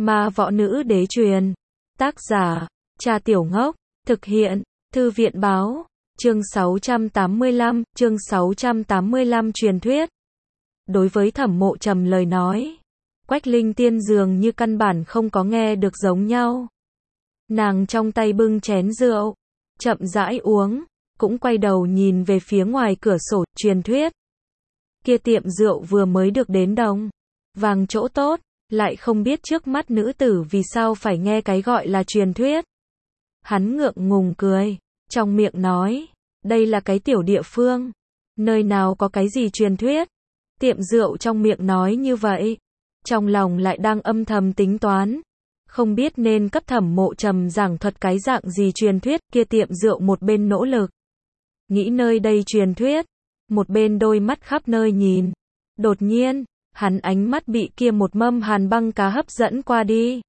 Ma võ nữ đế truyền. Tác giả, Cha Tiểu Ngốc. Thực hiện, Thư viện báo. Chương 685 truyền thuyết. Đối với Thẩm Mộ Trầm lời nói, Quách Linh Tiên dường như căn bản không có nghe được giống nhau. Nàng trong tay bưng chén rượu, chậm rãi uống, cũng quay đầu nhìn về phía ngoài cửa sổ, truyền thuyết. Kia tiệm rượu vừa mới được đến đồng vàng chỗ tốt, lại không biết trước mắt nữ tử vì sao phải nghe cái gọi là truyền thuyết. Hắn ngượng ngùng cười, trong miệng nói, đây là cái tiểu địa phương, nơi nào có cái gì truyền thuyết. Tiệm rượu trong miệng nói như vậy, trong lòng lại đang âm thầm tính toán, không biết nên cấp Thẩm Mộ Trầm giảng thuật cái dạng gì truyền thuyết. Kia tiệm rượu một bên nỗ lực nghĩ nơi đây truyền thuyết, một bên đôi mắt khắp nơi nhìn. Đột nhiên, hắn ánh mắt bị kia một mâm hàn băng cá hấp dẫn qua đi.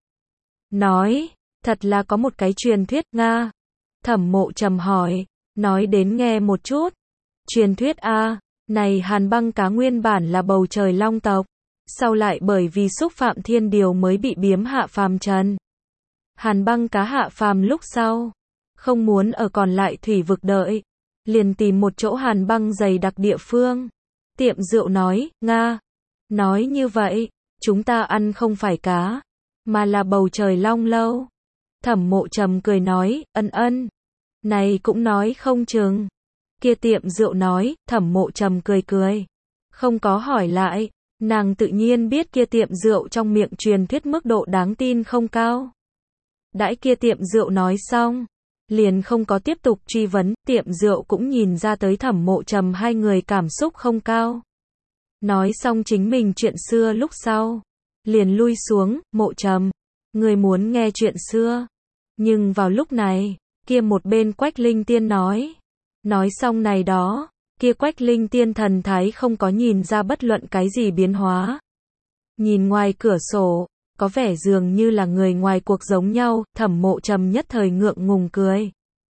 Nói, thật là có một cái truyền thuyết Nga. Thẩm Mộ Trầm hỏi, nói đến nghe một chút. Truyền thuyết a, này hàn băng cá nguyên bản là bầu trời long tộc, sau lại bởi vì xúc phạm thiên điều mới bị biếm hạ phàm trần. Hàn băng cá hạ phàm lúc sau, không muốn ở còn lại thủy vực đợi, liền tìm một chỗ hàn băng dày đặc địa phương. Tiệm rượu nói, Nga, nói như vậy, chúng ta ăn không phải cá, mà là bầu trời long lâu. Thẩm Mộ Trầm cười nói, ân, này cũng nói không chừng. Kia tiệm rượu nói, Thẩm Mộ Trầm cười, không có hỏi lại, nàng tự nhiên biết kia tiệm rượu trong miệng truyền thuyết mức độ đáng tin không cao. Đãi kia tiệm rượu nói xong, liền không có tiếp tục truy vấn. Tiệm rượu cũng nhìn ra tới Thẩm Mộ Trầm hai người cảm xúc không cao. Nói xong chính mình chuyện xưa lúc sau, liền lui xuống. Mộ Trầm, người muốn nghe chuyện xưa. Nhưng vào lúc này, kia một bên Quách Linh Tiên nói xong này đó, kia Quách Linh Tiên thần thái không có nhìn ra bất luận cái gì biến hóa. Nhìn ngoài cửa sổ, có vẻ dường như là người ngoài cuộc giống nhau. Thẩm Mộ Trầm nhất thời ngượng ngùng cười.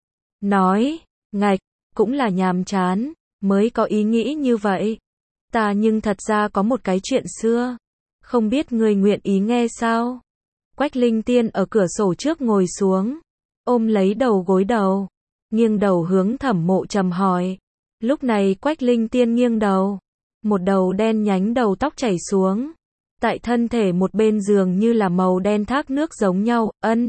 Nói, ngạch, cũng là nhàm chán, mới có ý nghĩ như vậy. Ta nhưng thật ra có một cái chuyện xưa, không biết người nguyện ý nghe sao? Quách Linh Tiên ở cửa sổ trước ngồi xuống, ôm lấy đầu gối đầu, nghiêng đầu hướng Thẩm Mộ Trầm hỏi. Lúc này Quách Linh Tiên nghiêng đầu, một đầu đen nhánh đầu tóc chảy xuống, tại thân thể một bên dường như là màu đen thác nước giống nhau.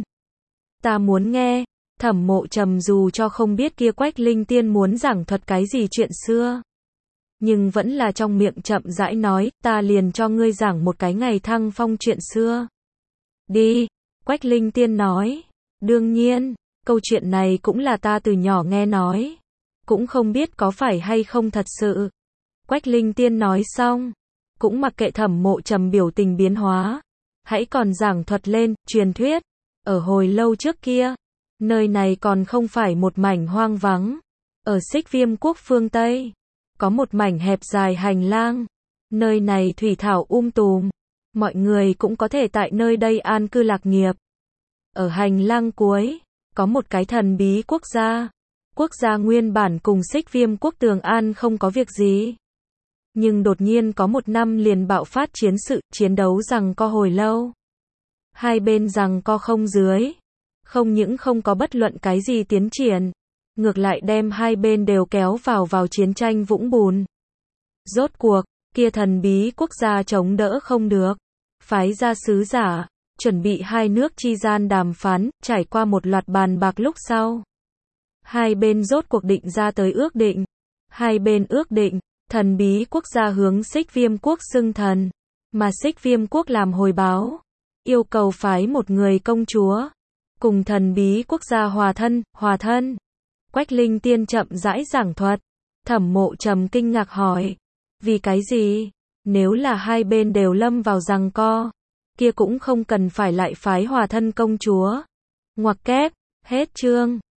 Ta muốn nghe. Thẩm Mộ Trầm dù cho không biết kia Quách Linh Tiên muốn giảng thuật cái gì chuyện xưa, nhưng vẫn là trong miệng chậm rãi nói, ta liền cho ngươi giảng một cái ngày thăng phong chuyện xưa. Đi, Quách Linh Tiên nói, đương nhiên, câu chuyện này cũng là ta từ nhỏ nghe nói, cũng không biết có phải hay không thật sự. Quách Linh Tiên nói xong, cũng mặc kệ Thẩm Mộ Trầm biểu tình biến hóa, hãy còn giảng thuật lên. Truyền thuyết, ở hồi lâu trước kia, nơi này còn không phải một mảnh hoang vắng. Ở Xích Viêm quốc phương Tây, có một mảnh hẹp dài hành lang. Nơi này thủy thảo tùm, mọi người cũng có thể tại nơi đây an cư lạc nghiệp. Ở hành lang cuối, có một cái thần bí quốc gia. Quốc gia nguyên bản cùng Xích Viêm quốc tường an không có việc gì. Nhưng đột nhiên có một năm liền bạo phát chiến sự, chiến đấu giằng co hồi lâu. Hai bên giằng co không dưới. Không những không có bất luận cái gì tiến triển, ngược lại đem hai bên đều kéo vào chiến tranh vũng bùn. Rốt cuộc, kia thần bí quốc gia chống đỡ không được, phái ra sứ giả, chuẩn bị hai nước chi gian đàm phán. Trải qua một loạt bàn bạc lúc sau, hai bên rốt cuộc định ra tới ước định. Hai bên ước định, thần bí quốc gia hướng Xích Viêm quốc xưng thần, mà Xích Viêm quốc làm hồi báo, yêu cầu phái một người công chúa cùng thần bí quốc gia hòa thân. Quách Linh Tiên chậm rãi giảng thuật. Thẩm Mộ Trầm kinh ngạc hỏi, vì cái gì? Nếu là hai bên đều lâm vào giằng co, kia cũng không cần phải lại phái hòa thân công chúa. Ngoặc kép, hết chương.